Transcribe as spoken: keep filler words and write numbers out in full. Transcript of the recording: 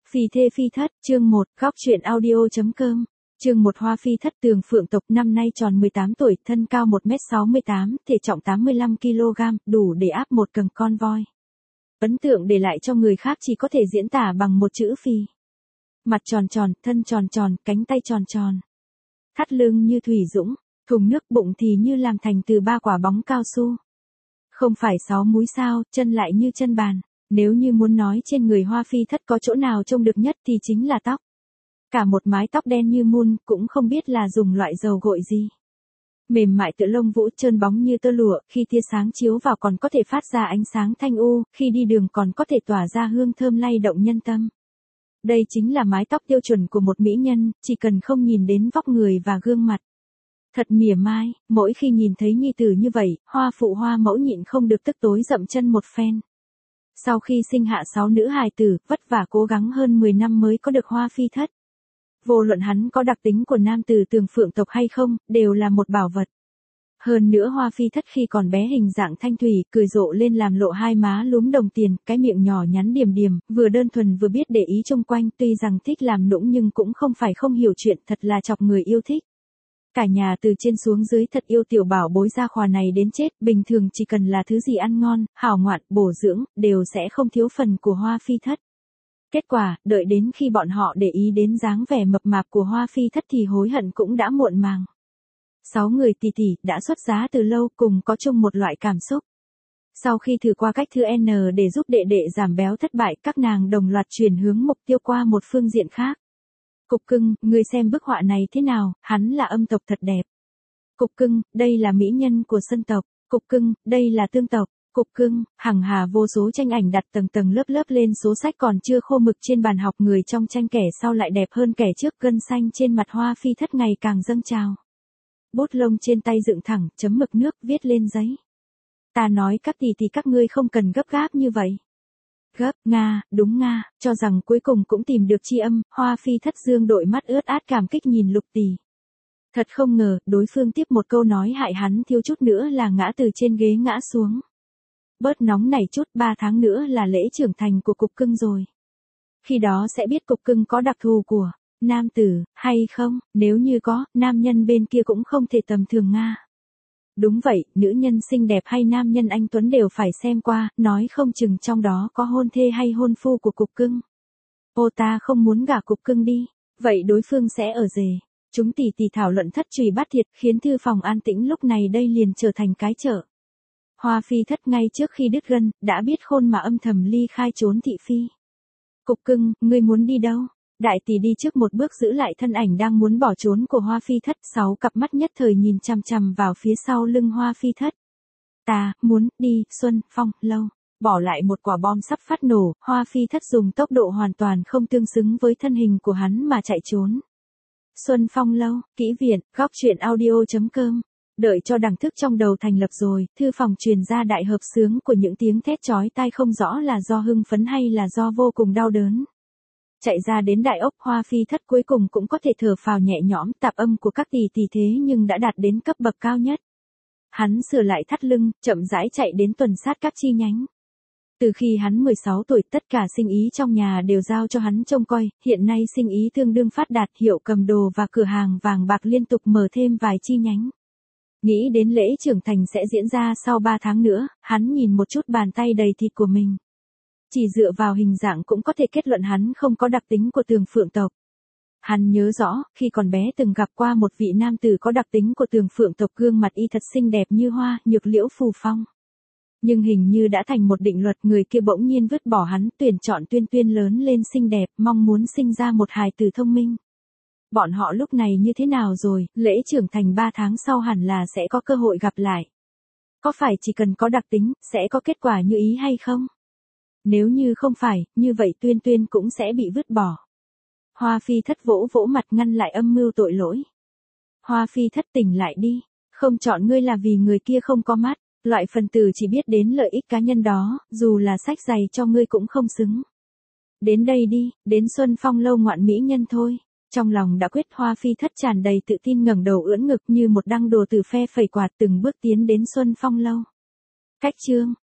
Phì thê phi thất, chương một, góc truyện audio.com. Chương một Hoa phi thất Tường Phượng tộc năm nay tròn mười tám tuổi, thân cao một mét sáu mươi tám, thể trọng tám mươi lăm ki lô gam, đủ để áp một cầng con voi. Ấn tượng để lại cho người khác chỉ có thể diễn tả bằng một chữ phì. Mặt tròn tròn, thân tròn tròn, cánh tay tròn tròn. Thắt lưng như thủy dũng, thùng nước, bụng thì như làm thành từ ba quả bóng cao su. Không phải sáu múi sao, chân lại như chân bàn. Nếu như muốn nói trên người Hoa phi thất có chỗ nào trông được nhất thì chính là tóc. Cả một mái tóc đen như mun, cũng không biết là dùng loại dầu gội gì. Mềm mại tựa lông vũ, trơn bóng như tơ lụa, khi tia sáng chiếu vào còn có thể phát ra ánh sáng thanh u, khi đi đường còn có thể tỏa ra hương thơm lay động nhân tâm. Đây chính là mái tóc tiêu chuẩn của một mỹ nhân, chỉ cần không nhìn đến vóc người và gương mặt. Thật mỉa mai, mỗi khi nhìn thấy nhi tử như vậy, Hoa phụ Hoa mẫu nhịn không được tức tối dậm chân một phen. Sau khi sinh hạ sáu nữ hài tử, vất vả cố gắng hơn mười năm mới có được Hoa phi thất. Vô luận hắn có đặc tính của nam tử Tường Phượng tộc hay không, đều là một bảo vật. Hơn nữa Hoa phi thất khi còn bé hình dạng thanh thủy, cười rộ lên làm lộ hai má lúm đồng tiền, cái miệng nhỏ nhắn điềm điềm, vừa đơn thuần vừa biết để ý xung quanh, tuy rằng thích làm nũng nhưng cũng không phải không hiểu chuyện, thật là chọc người yêu thích. Cả nhà từ trên xuống dưới thật yêu tiểu bảo bối gia khỏa này đến chết, bình thường chỉ cần là thứ gì ăn ngon, hảo ngoạn, bổ dưỡng, đều sẽ không thiếu phần của Hoa phi thất. Kết quả, đợi đến khi bọn họ để ý đến dáng vẻ mập mạp của Hoa phi thất thì hối hận cũng đã muộn màng. Sáu người tỷ tỷ đã xuất giá từ lâu, cùng có chung một loại cảm xúc. Sau khi thử qua cách thứ N để giúp đệ đệ giảm béo thất bại, các nàng đồng loạt chuyển hướng mục tiêu qua một phương diện khác. Cục cưng, ngươi xem bức họa này thế nào, hắn là âm tộc thật đẹp. Cục cưng, đây là mỹ nhân của Sơn tộc. Cục cưng, đây là Tương tộc. Cục cưng, hằng hà vô số tranh ảnh đặt tầng tầng lớp lớp lên số sách còn chưa khô mực trên bàn học, người trong tranh kẻ sau lại đẹp hơn kẻ trước, gân xanh trên mặt Hoa phi thất ngày càng dâng trào. Bút lông trên tay dựng thẳng, chấm mực nước, viết lên giấy. Ta nói các tỷ tỷ các ngươi không cần gấp gáp như vậy. Gấp, Nga, đúng Nga, cho rằng cuối cùng cũng tìm được tri âm, Hoa phi thất dương đội mắt ướt át cảm kích nhìn Lục tỷ. Thật không ngờ, đối phương tiếp một câu nói hại hắn thiếu chút nữa là ngã từ trên ghế ngã xuống. Bớt nóng này chút, ba tháng nữa là lễ trưởng thành của cục cưng rồi. Khi đó sẽ biết cục cưng có đặc thù của nam tử, hay không, nếu như có, nam nhân bên kia cũng không thể tầm thường Nga. Đúng vậy, nữ nhân xinh đẹp hay nam nhân anh tuấn đều phải xem qua, nói không chừng trong đó có hôn thê hay hôn phu của cục cưng. Ô ta không muốn gả cục cưng đi, vậy đối phương sẽ ở rể. Chúng tỷ tỷ thảo luận thất trùy bát thiệt, khiến thư phòng an tĩnh lúc này đây liền trở thành cái chợ. Hoa phi thất ngay trước khi đứt gân, đã biết khôn mà âm thầm ly khai trốn thị phi. Cục cưng, ngươi muốn đi đâu? Đại tỷ đi trước một bước giữ lại thân ảnh đang muốn bỏ trốn của Hoa phi thất, sáu cặp mắt nhất thời nhìn chằm chằm vào phía sau lưng Hoa phi thất. Ta, muốn, đi, Xuân, Phong, Lâu. Bỏ lại một quả bom sắp phát nổ, Hoa phi thất dùng tốc độ hoàn toàn không tương xứng với thân hình của hắn mà chạy trốn. Xuân Phong Lâu, kỹ viện, góc truyện audio.com. Đợi cho đẳng thức trong đầu thành lập rồi, thư phòng truyền ra đại hợp xướng của những tiếng thét chói tai không rõ là do hưng phấn hay là do vô cùng đau đớn. Chạy ra đến đại ốc, Hoa phi thất cuối cùng cũng có thể thở phào nhẹ nhõm, tạp âm của các tỷ tỷ thế nhưng đã đạt đến cấp bậc cao nhất. Hắn sửa lại thắt lưng, chậm rãi chạy đến tuần sát các chi nhánh. Từ khi hắn mười sáu tuổi, tất cả sinh ý trong nhà đều giao cho hắn trông coi, hiện nay sinh ý tương đương phát đạt, hiệu cầm đồ và cửa hàng vàng bạc liên tục mở thêm vài chi nhánh. Nghĩ đến lễ trưởng thành sẽ diễn ra sau ba tháng nữa, hắn nhìn một chút bàn tay đầy thịt của mình. Chỉ dựa vào hình dạng cũng có thể kết luận hắn không có đặc tính của Tường Phượng tộc. Hắn nhớ rõ, khi còn bé từng gặp qua một vị nam tử có đặc tính của Tường Phượng tộc, gương mặt y thật xinh đẹp như hoa, nhược liễu phù phong. Nhưng hình như đã thành một định luật, người kia bỗng nhiên vứt bỏ hắn, tuyển chọn Tuyên Tuyên lớn lên xinh đẹp, mong muốn sinh ra một hài tử thông minh. Bọn họ lúc này như thế nào rồi, lễ trưởng thành ba tháng sau hẳn là sẽ có cơ hội gặp lại. Có phải chỉ cần có đặc tính, sẽ có kết quả như ý hay không? Nếu như không phải, như vậy Tuyên Tuyên cũng sẽ bị vứt bỏ. Hoa phi thất vỗ vỗ mặt ngăn lại âm mưu tội lỗi. Hoa phi thất tỉnh lại đi, không chọn ngươi là vì người kia không có mắt, loại phần tử chỉ biết đến lợi ích cá nhân đó, dù là sách giày cho ngươi cũng không xứng. Đến đây đi, đến Xuân Phong Lâu ngoạn mỹ nhân thôi. Trong lòng đã quyết, Hoa phi thất tràn đầy tự tin ngẩng đầu ưỡn ngực như một đăng đồ từ phe phẩy quạt từng bước tiến đến Xuân Phong Lâu. Cách chương,